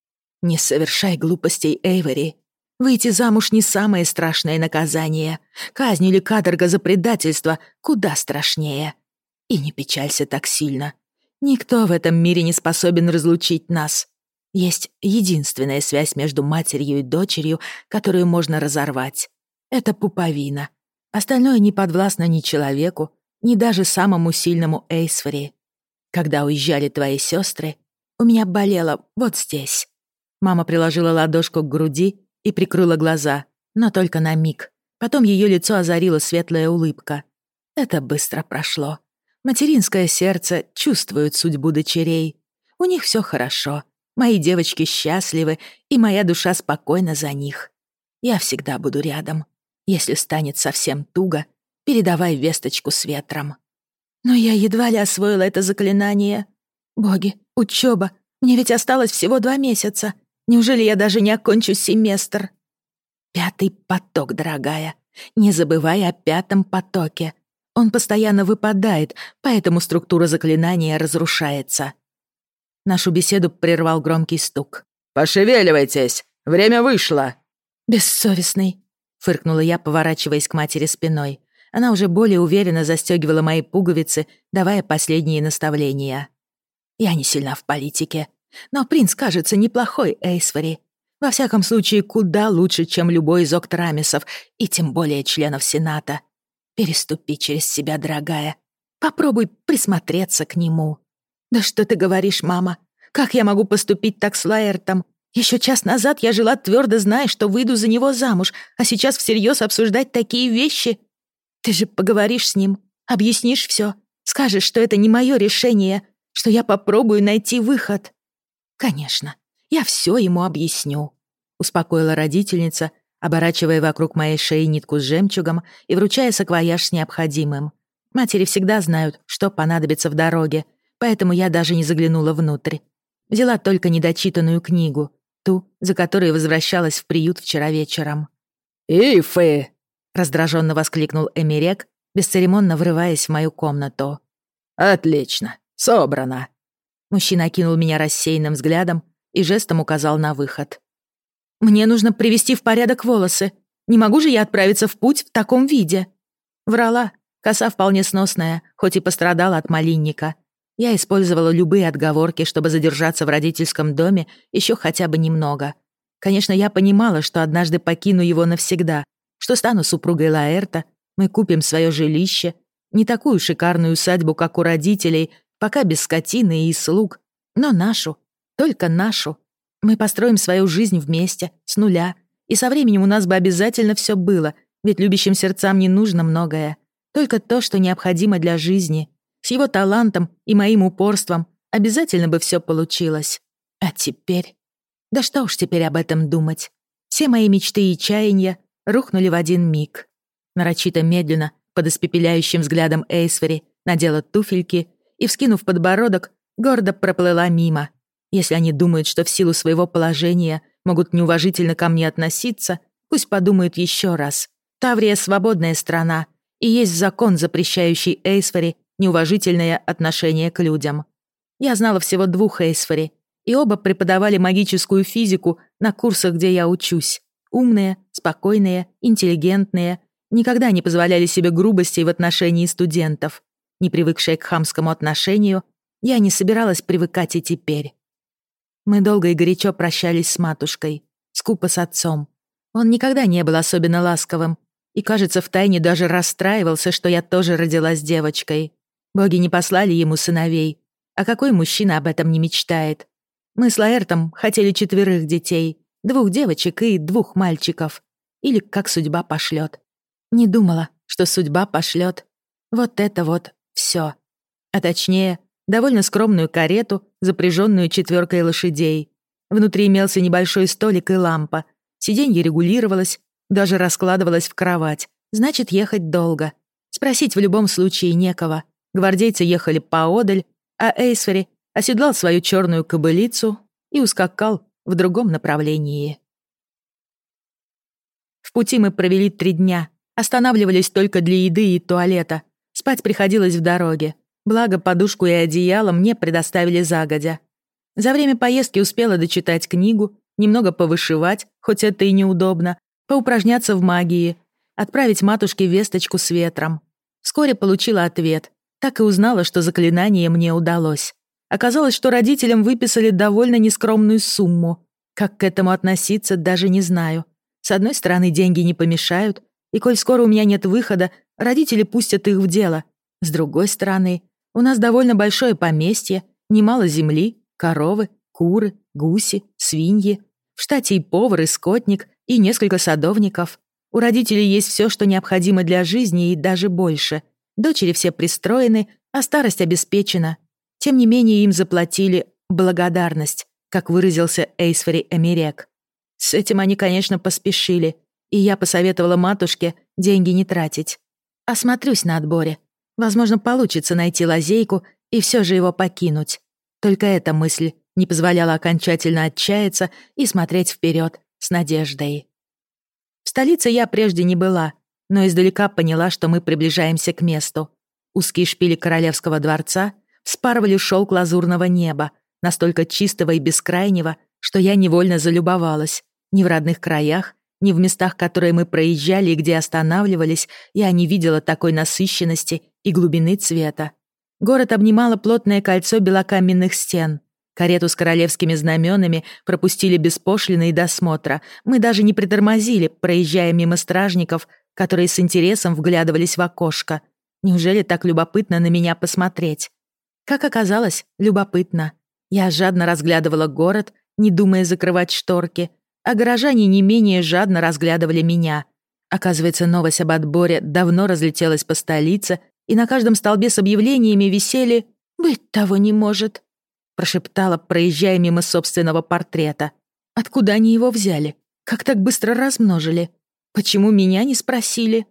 «Не совершай глупостей, Эйвери. Выйти замуж не самое страшное наказание. Казнь или каторга за предательство куда страшнее. И не печалься так сильно. Никто в этом мире не способен разлучить нас. Есть единственная связь между матерью и дочерью, которую можно разорвать. Это пуповина. Остальное не подвластно ни человеку, ни даже самому сильному Эйсфери. Когда уезжали твои сестры, у меня болело вот здесь». Мама приложила ладошку к груди и прикрыла глаза, но только на миг. Потом ее лицо озарила светлая улыбка. Это быстро прошло. Материнское сердце чувствует судьбу дочерей. У них все хорошо. Мои девочки счастливы, и моя душа спокойна за них. Я всегда буду рядом. Если станет совсем туго, передавай весточку с ветром. Но я едва ли освоила это заклинание. Боги, учеба. Мне ведь осталось всего 2 месяца. Неужели я даже не окончу семестр? 5-й поток, дорогая. Не забывай о 5-м потоке. Он постоянно выпадает, поэтому структура заклинания разрушается. Нашу беседу прервал громкий стук.
«Пошевеливайтесь! Время вышло!»
«Бессовестный», — фыркнула я, поворачиваясь к матери спиной. Она уже более уверенно застёгивала мои пуговицы, давая последние наставления. «Я не сильна в политике, но принц, кажется, неплохой Эйсфери. Во всяком случае, куда лучше, чем любой из Октрамисов, и тем более членов Сената. Переступи через себя, дорогая. Попробуй присмотреться к нему». «Да что ты говоришь, мама? Как я могу поступить так с Лаэртом? Еще час назад я жила твердо, зная, что выйду за него замуж, а сейчас всерьез обсуждать такие вещи? Ты же поговоришь с ним, объяснишь все, скажешь, что это не мое решение, что я попробую найти выход». «Конечно, я все ему объясню», — успокоила родительница, оборачивая вокруг моей шеи нитку с жемчугом и вручая саквояж с необходимым. Матери всегда знают, что понадобится в дороге, поэтому я даже не заглянула внутрь. Взяла только недочитанную книгу, ту, за которой возвращалась в приют вчера вечером.
«Ифы!»
— раздраженно воскликнул Эмерек, бесцеремонно врываясь в мою комнату.
«Отлично, собрано».
Мужчина окинул меня рассеянным взглядом и жестом указал на выход. «Мне нужно привести в порядок волосы. Не могу же я отправиться в путь в таком виде?» Врала. Коса вполне сносная, хоть и пострадала от малинника. Я использовала любые отговорки, чтобы задержаться в родительском доме еще хотя бы немного. Конечно, я понимала, что однажды покину его навсегда, что стану супругой Лаэрта, мы купим свое жилище, не такую шикарную усадьбу, как у родителей, пока без скотины и слуг, но нашу, только нашу. Мы построим свою жизнь вместе, с нуля, и со временем у нас бы обязательно все было, ведь любящим сердцам не нужно многое, только то, что необходимо для жизни. С его талантом и моим упорством обязательно бы все получилось. А теперь... Да что уж теперь об этом думать. Все мои мечты и чаяния рухнули в один миг. Нарочито медленно, под испепеляющим взглядом Эйсфери, надела туфельки и, вскинув подбородок, гордо проплыла мимо. Если они думают, что в силу своего положения могут неуважительно ко мне относиться, пусть подумают еще раз. Таврия — свободная страна, и есть закон, запрещающий Эйсфери неуважительное отношение к людям. Я знала всего 2 Эйсфери, и оба преподавали магическую физику на курсах, где я учусь. Умные, спокойные, интеллигентные, никогда не позволяли себе грубостей в отношении студентов. Не привыкшая к хамскому отношению, я не собиралась привыкать и теперь. Мы долго и горячо прощались с матушкой. скупо с отцом. Он никогда не был особенно ласковым и, кажется, втайне даже расстраивался, что я тоже родилась девочкой. Боги не послали ему сыновей. А какой мужчина об этом не мечтает? Мы с Лаэртом хотели 4 детей, 2 девочек и 2 мальчиков. Или как судьба пошлет. Не думала, что судьба пошлет. Вот это вот все. А точнее, довольно скромную карету, запряженную 4 лошадей. Внутри имелся небольшой столик и лампа. Сиденье регулировалось, даже раскладывалось в кровать. Значит, ехать долго. Спросить в любом случае некого. Гвардейцы ехали поодаль, а Эйсфери оседлал свою черную кобылицу и ускакал в другом направлении. В пути мы провели 3 дня. Останавливались только для еды и туалета. Спать приходилось в дороге. Благо, подушку и одеяло мне предоставили загодя. За время поездки успела дочитать книгу, немного повышивать, хоть это и неудобно, поупражняться в магии, отправить матушке весточку с ветром. Вскоре получила ответ. Так и узнала, что заклинание мне удалось. Оказалось, что родителям выписали довольно нескромную сумму. Как к этому относиться, даже не знаю. С одной стороны, деньги не помешают, и коль скоро у меня нет выхода, родители пустят их в дело. С другой стороны, у нас довольно большое поместье, немало земли, коровы, куры, гуси, свиньи. В штате и повар, и скотник, и несколько садовников. У родителей есть все, что необходимо для жизни, и даже больше. Дочери все пристроены, а старость обеспечена. Тем не менее, им заплатили благодарность, как выразился Эйсфери Эмерек. С этим они, конечно, поспешили, и я посоветовала матушке деньги не тратить. Осмотрюсь на отборе. Возможно, получится найти лазейку и все же его покинуть. Только эта мысль не позволяла окончательно отчаяться и смотреть вперед с надеждой. В столице я прежде не была, но издалека поняла, что мы приближаемся к месту. Узкие шпили королевского дворца вспарывали шелк лазурного неба, настолько чистого и бескрайнего, что я невольно залюбовалась. Ни в родных краях, ни в местах, которые мы проезжали и где останавливались, я не видела такой насыщенности и глубины цвета. Город обнимало плотное кольцо белокаменных стен. Карету с королевскими знаменами пропустили без пошлины и досмотра. Мы даже не притормозили, проезжая мимо стражников, которые с интересом вглядывались в окошко. Неужели так любопытно на меня посмотреть? Как оказалось, любопытно. Я жадно разглядывала город, не думая закрывать шторки, а горожане не менее жадно разглядывали меня. Оказывается, новость об отборе давно разлетелась по столице, и на каждом столбе с объявлениями висели «Быть того не может», прошептала, проезжая мимо собственного портрета. Откуда они его взяли? Как так быстро размножили? Почему меня не спросили?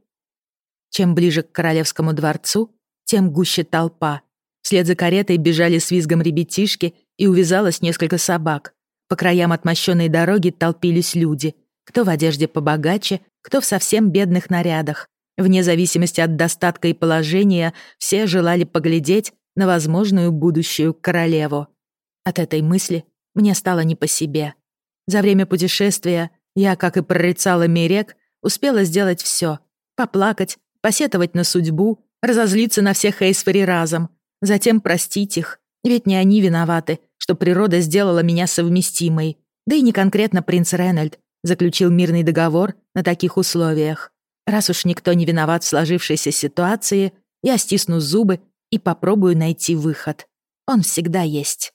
Чем ближе к королевскому дворцу, тем гуще толпа. Вслед за каретой бежали с визгом ребятишки и увязалось несколько собак. По краям отмощенной дороги толпились люди. Кто в одежде побогаче, кто в совсем бедных нарядах. Вне зависимости от достатка и положения, все желали поглядеть на возможную будущую королеву. От этой мысли мне стало не по себе. За время путешествия я, как и прорицала Мирек, успела сделать все: поплакать, посетовать на судьбу, разозлиться на всех Эйсфери разом, затем простить их, ведь не они виноваты, что природа сделала меня совместимой. Да и не конкретно принц Ренальд заключил мирный договор на таких условиях. Раз уж никто не виноват в сложившейся ситуации, я стисну зубы и попробую найти выход. Он всегда есть.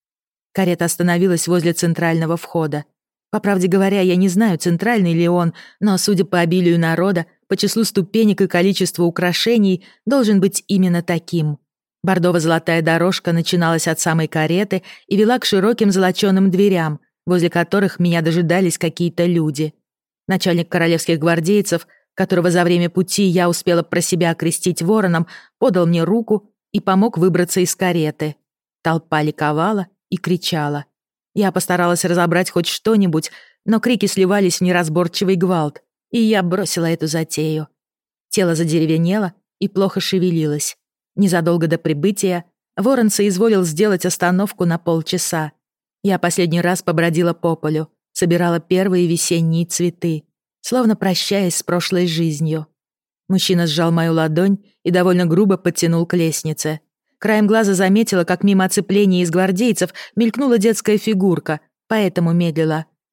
Карета остановилась возле центрального входа. По правде говоря, я не знаю, центральный ли он, но, судя по обилию народа, по числу ступенек и количеству украшений, должен быть именно таким. Бордово-золотая дорожка начиналась от самой кареты и вела к широким золочёным дверям, возле которых меня дожидались какие-то люди. Начальник королевских гвардейцев, которого за время пути я успела про себя окрестить вороном, подал мне руку и помог выбраться из кареты. Толпа ликовала и кричала. Я постаралась разобрать хоть что-нибудь, но крики сливались в неразборчивый гвалт, и я бросила эту затею. Тело задеревенело и плохо шевелилось. Незадолго до прибытия ворон соизволил сделать остановку на полчаса. Я последний раз побродила по полю, собирала первые весенние цветы, словно прощаясь с прошлой жизнью. Мужчина сжал мою ладонь и довольно грубо подтянул к лестнице. Краем глаза заметила, как мимо оцепления из гвардейцев мелькнула детская фигурка, поэтому медлила.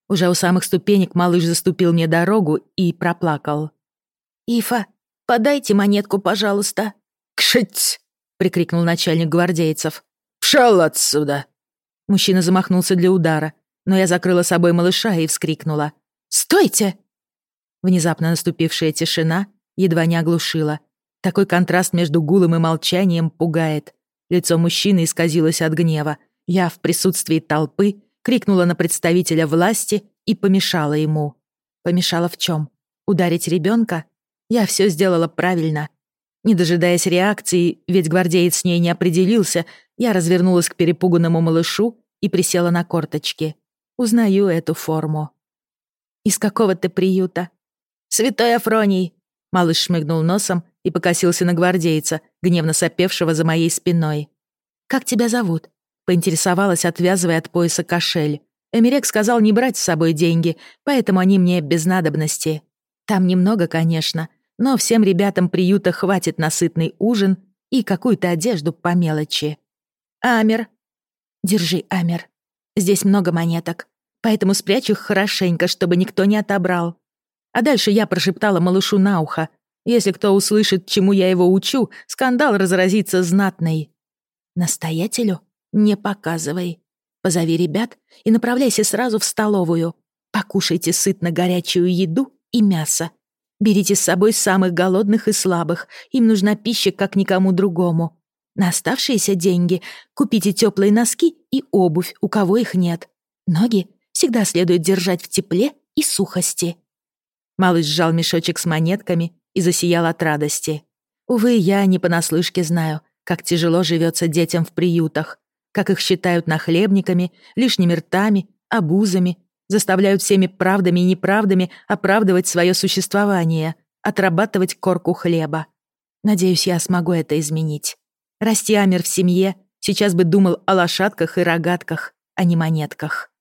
Уже у самых ступенек малыш заступил мне дорогу и проплакал. «Ифа, подайте монетку, пожалуйста».
«Кшить!»
— прикрикнул начальник гвардейцев.
«Пшёл отсюда!»
Мужчина замахнулся для удара, но я закрыла собой малыша и вскрикнула. «Стойте!» Внезапно наступившая тишина едва не оглушила. Такой контраст между гулом и молчанием пугает. Лицо мужчины исказилось от гнева. Я в присутствии толпы крикнула на представителя власти и помешала ему. Помешала в чем? Ударить ребенка? Я все сделала правильно. Не дожидаясь реакции, ведь гвардеец с ней не определился, я развернулась к перепуганному малышу и присела на корточки. Узнаю эту форму. «Из какого ты приюта?» «Святой Афроний!» Малыш шмыгнул носом и покосился на гвардейца, гневно сопевшего за моей спиной. «Как тебя зовут?» — поинтересовалась, отвязывая от пояса кошель. Эмирек сказал не брать с собой деньги, поэтому они мне без надобности. Там немного, конечно, но всем ребятам приюта хватит на сытный ужин и какую-то одежду по мелочи. «Амер». «Держи, Амер. Здесь много монеток, поэтому спрячь их хорошенько, чтобы никто не отобрал». А дальше я прошептала малышу на ухо. Если кто услышит, чему я его учу, скандал разразится знатный. «Настоятелю не показывай. Позови ребят и направляйся сразу в столовую. Покушайте сытно горячую еду и мясо. Берите с собой самых голодных и слабых. Им нужна пища, как никому другому. На оставшиеся деньги купите теплые носки и обувь, у кого их нет. Ноги всегда следует держать в тепле и сухости». Малыш сжал мешочек с монетками и засиял от радости. Увы, я не понаслышке знаю, как тяжело живется детям в приютах, как их считают нахлебниками, лишними ртами, обузами, заставляют всеми правдами и неправдами оправдывать свое существование, отрабатывать корку хлеба. Надеюсь, я смогу это изменить. Расти Амер в семье, сейчас бы думал о лошадках и рогатках, а не монетках.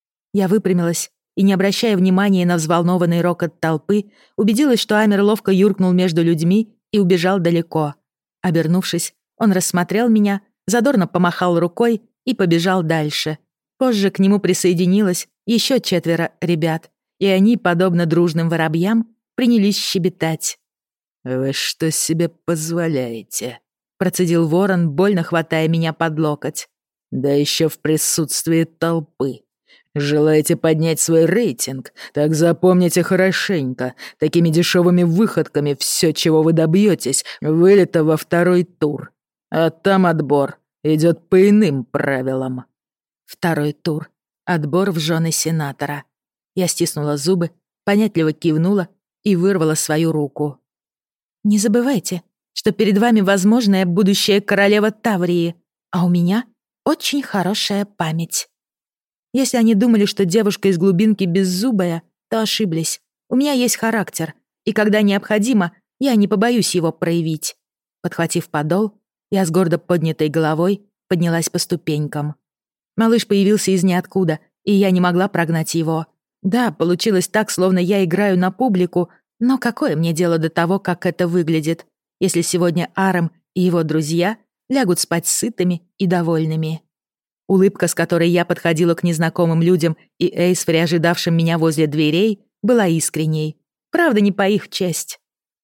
Я выпрямилась и, не обращая внимания на взволнованный рокот толпы, убедилась, что Амер ловко юркнул между людьми и убежал далеко. Обернувшись, он рассмотрел меня, задорно помахал рукой и побежал дальше. Позже к нему присоединилось еще 4 ребят, и они, подобно дружным воробьям, принялись щебетать.
«Вы что себе позволяете?»
— процедил ворон, больно хватая меня под локоть.
«Да еще в присутствии толпы. Желаете поднять свой рейтинг? Так запомните хорошенько. Такими дешевыми выходками все, чего вы добьетесь, вылето во 2-й тур. А там отбор идет по иным правилам».
2-й тур. Отбор в жены сенатора. Я стиснула зубы, понятливо кивнула и вырвала свою руку. «Не забывайте, что перед вами возможная будущая королева Таврии, а у меня очень хорошая память». Если они думали, что девушка из глубинки беззубая, то ошиблись. У меня есть характер, и когда необходимо, я не побоюсь его проявить. Подхватив подол, я с гордо поднятой головой поднялась по ступенькам. Малыш появился из ниоткуда, и я не могла прогнать его. Да, получилось так, словно я играю на публику, но какое мне дело до того, как это выглядит, если сегодня Арем и его друзья лягут спать сытыми и довольными. Улыбка, с которой я подходила к незнакомым людям и Эйсфри, ожидавшим меня возле дверей, была искренней. Правда, не по их честь.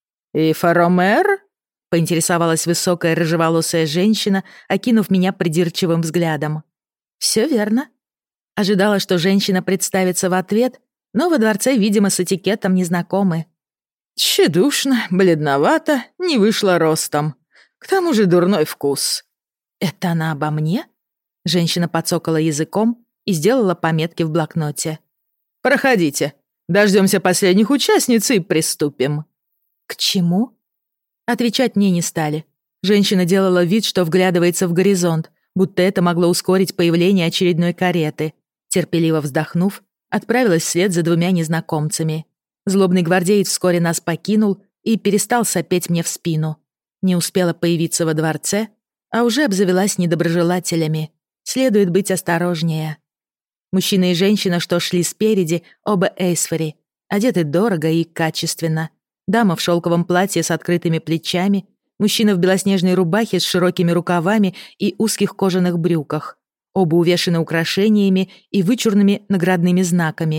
«И Фаромер?»
— поинтересовалась высокая рыжеволосая женщина, окинув меня придирчивым взглядом. «Всё верно». Ожидала, что женщина представится в ответ, но во дворце, видимо, с этикетом не знакомы.
«Тщедушно, бледновато, не вышло ростом. К тому же дурной вкус».
«Это она обо мне?» Женщина подцокала языком и сделала пометки в блокноте.
«Проходите. Дождемся последних участниц и приступим».
«К чему?» Отвечать мне не стали. Женщина делала вид, что вглядывается в горизонт, будто это могло ускорить появление очередной кареты. Терпеливо вздохнув, отправилась вслед за 2 незнакомцами. Злобный гвардеец вскоре нас покинул и перестал сопеть мне в спину. Не успела появиться во дворце, а уже обзавелась недоброжелателями. Следует быть осторожнее. Мужчина и женщина, что шли спереди, оба Эйсфери, одеты дорого и качественно. Дама в шелковом платье с открытыми плечами, мужчина в белоснежной рубахе с широкими рукавами и узких кожаных брюках. Оба увешаны украшениями и вычурными наградными знаками.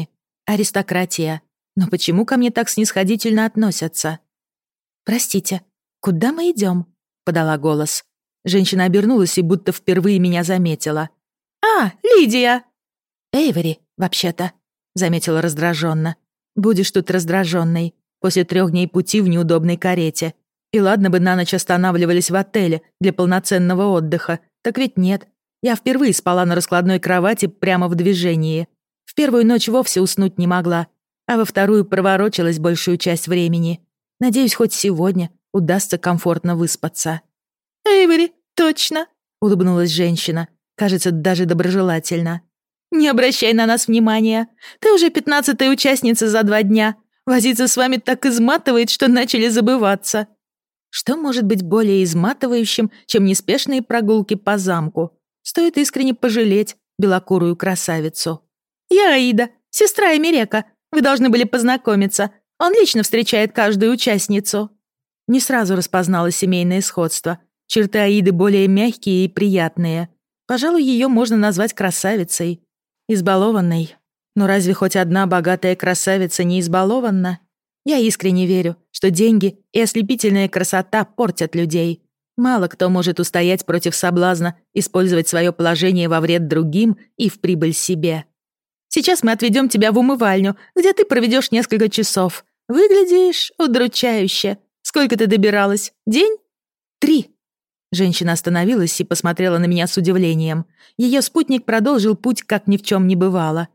Аристократия. Но почему ко мне так снисходительно относятся? «Простите, куда мы идем?» — подала голос. Женщина обернулась и будто впервые меня заметила. «А, Лидия!» «Эйвери, вообще-то», — заметила раздраженно. «Будешь тут раздраженной после 3 дней пути в неудобной карете. И ладно бы на ночь останавливались в отеле для полноценного отдыха, так ведь нет. Я впервые спала на раскладной кровати прямо в движении. В первую ночь вовсе уснуть не могла, а во вторую проворочилась большую часть времени. Надеюсь, хоть сегодня удастся комфортно выспаться». «Эйвери, точно», — улыбнулась женщина, кажется, даже доброжелательно. «Не обращай на нас внимания. Ты уже 15-я участница за 2 дня. Возиться с вами так изматывает, что начали забываться». Что может быть более изматывающим, чем неспешные прогулки по замку? Стоит искренне пожалеть белокурую красавицу. «Я Аида, сестра Эмирека. Вы должны были познакомиться. Он лично встречает каждую участницу». Не сразу распознала семейное сходство. Черты Аиды более мягкие и приятные. Пожалуй, ее можно назвать красавицей. Избалованной. Но разве хоть одна богатая красавица не избалованна? Я искренне верю, что деньги и ослепительная красота портят людей. Мало кто может устоять против соблазна использовать свое положение во вред другим и в прибыль себе. Сейчас мы отведем тебя в умывальню, где ты проведешь несколько часов. Выглядишь удручающе. Сколько ты добиралась? День? 3. Женщина остановилась и посмотрела на меня с удивлением. Ее спутник продолжил путь, как ни в чем не бывало.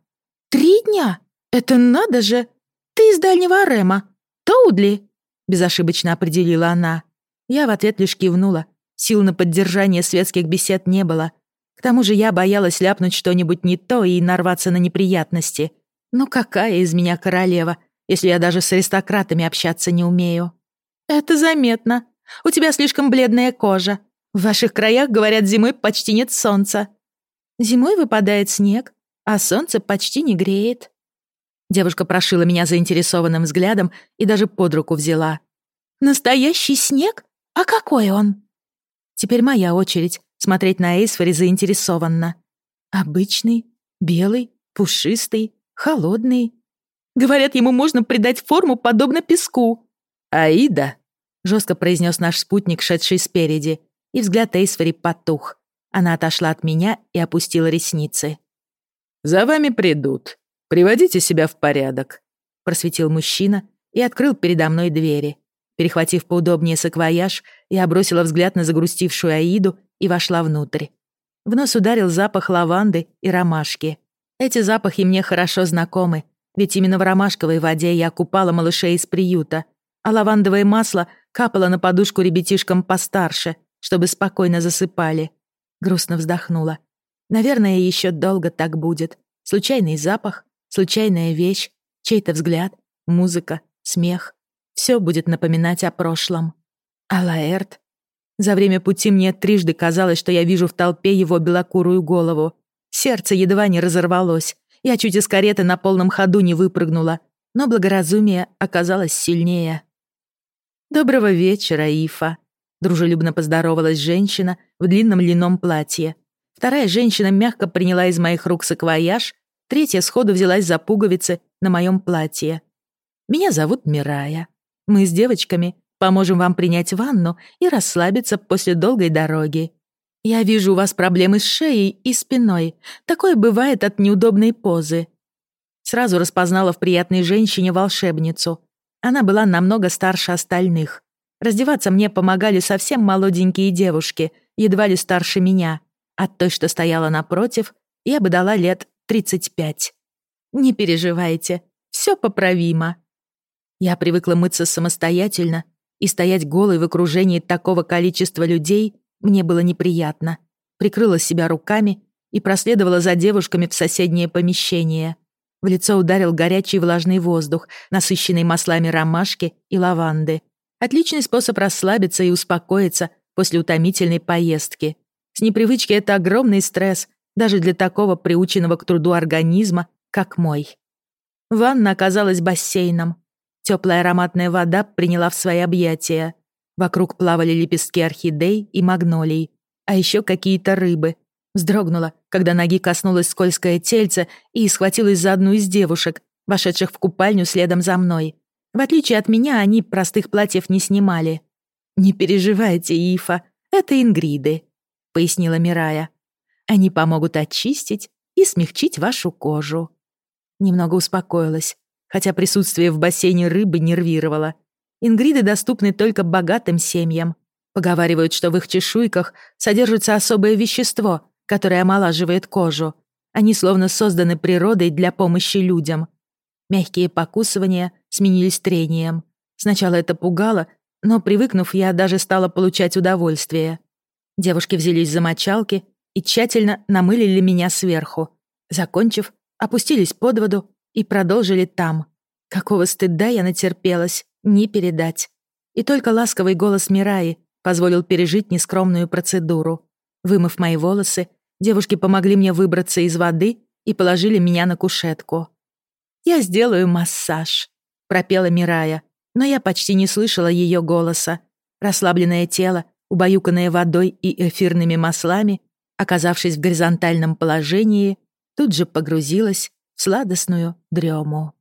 3 дня? Это надо же! Ты из дальнего Арема. Тоудли? Безошибочно определила она. Я в ответ лишь кивнула. Сил на поддержание светских бесед не было. К тому же я боялась ляпнуть что-нибудь не то и нарваться на неприятности. Ну какая из меня королева, если я даже с аристократами общаться не умею? Это заметно. У тебя слишком бледная кожа. В ваших краях, говорят, зимой почти нет солнца. Зимой выпадает снег, а солнце почти не греет. Девушка прошила меня заинтересованным взглядом и даже под руку взяла. «Настоящий снег? А какой он?» Теперь моя очередь смотреть на Эйсфери заинтересованно. Обычный, белый, пушистый, холодный. Говорят, ему можно придать форму, подобно песку. «Аида», — жестко произнес наш спутник, шедший спереди, и взгляд Эйсфери потух. Она отошла от меня и опустила ресницы.
«За вами придут. Приводите себя в порядок», — просветил мужчина и открыл передо мной двери. Перехватив поудобнее саквояж, я бросила взгляд на загрустившую Аиду и вошла внутрь. В нос ударил запах лаванды и ромашки. Эти запахи мне хорошо знакомы, ведь именно в ромашковой воде я купала малышей из приюта, а лавандовое масло капало на подушку ребятишкам постарше, чтобы спокойно засыпали. Грустно вздохнула. Наверное, еще долго так будет. Случайный запах, случайная вещь, чей-то взгляд, музыка, смех. Все будет напоминать о прошлом. А Лаэрт? За время пути мне трижды казалось, что я вижу в толпе его белокурую голову. Сердце едва не разорвалось. Я чуть из кареты на полном ходу не выпрыгнула, но благоразумие оказалось сильнее. «Доброго вечера, Ифа», — дружелюбно поздоровалась женщина в длинном льняном платье. Вторая женщина мягко приняла из моих рук саквояж, третья сходу взялась за пуговицы на моем платье. «Меня зовут Мирая. Мы с девочками поможем вам принять ванну и расслабиться после долгой дороги. Я вижу, у вас проблемы с шеей и спиной. Такое бывает от неудобной позы». Сразу распознала в приятной женщине волшебницу. Она была намного старше остальных. Раздеваться мне помогали совсем молоденькие девушки, едва ли старше меня. От той, что стояла напротив, я бы дала лет 35. Не переживайте, все поправимо. Я привыкла мыться самостоятельно, и стоять голой в окружении такого количества людей мне было неприятно. Прикрыла себя руками и проследовала за девушками в соседнее помещение. В лицо ударил горячий влажный воздух, насыщенный маслами ромашки и лаванды. Отличный способ расслабиться и успокоиться после утомительной поездки. С непривычки это огромный стресс, даже для такого приученного к труду организма, как мой. Ванна оказалась бассейном. Теплая ароматная вода приняла в свои объятия. Вокруг плавали лепестки орхидей и магнолий, а еще какие-то рыбы. Вздрогнула, когда ноги коснулось скользкое тельце и схватилась за одну из девушек,
вошедших в купальню следом за мной. В отличие от меня, они простых платьев не снимали. «Не переживайте, Ифа, это ингриды», — пояснила Мирая. «Они помогут очистить и смягчить вашу кожу». Немного успокоилась, хотя присутствие в бассейне рыбы нервировало. Ингриды доступны только богатым семьям. Поговаривают, что в их чешуйках содержится особое вещество, которое омолаживает кожу. Они словно созданы природой для помощи людям. Мягкие покусывания сменились трением. Сначала это пугало, но, привыкнув, я даже стала получать удовольствие. Девушки взялись за мочалки и тщательно намылили меня сверху. Закончив, опустились под воду и продолжили там. Какого стыда я натерпелась, не передать. И только ласковый голос Мираи позволил пережить нескромную процедуру. Вымыв мои волосы, девушки помогли мне выбраться из воды и положили меня на кушетку. «Я сделаю массаж», — пропела Мирая, но я почти не слышала ее голоса. Расслабленное тело, убаюканное водой и эфирными маслами, оказавшись в горизонтальном положении, тут же погрузилась в сладостную дрему.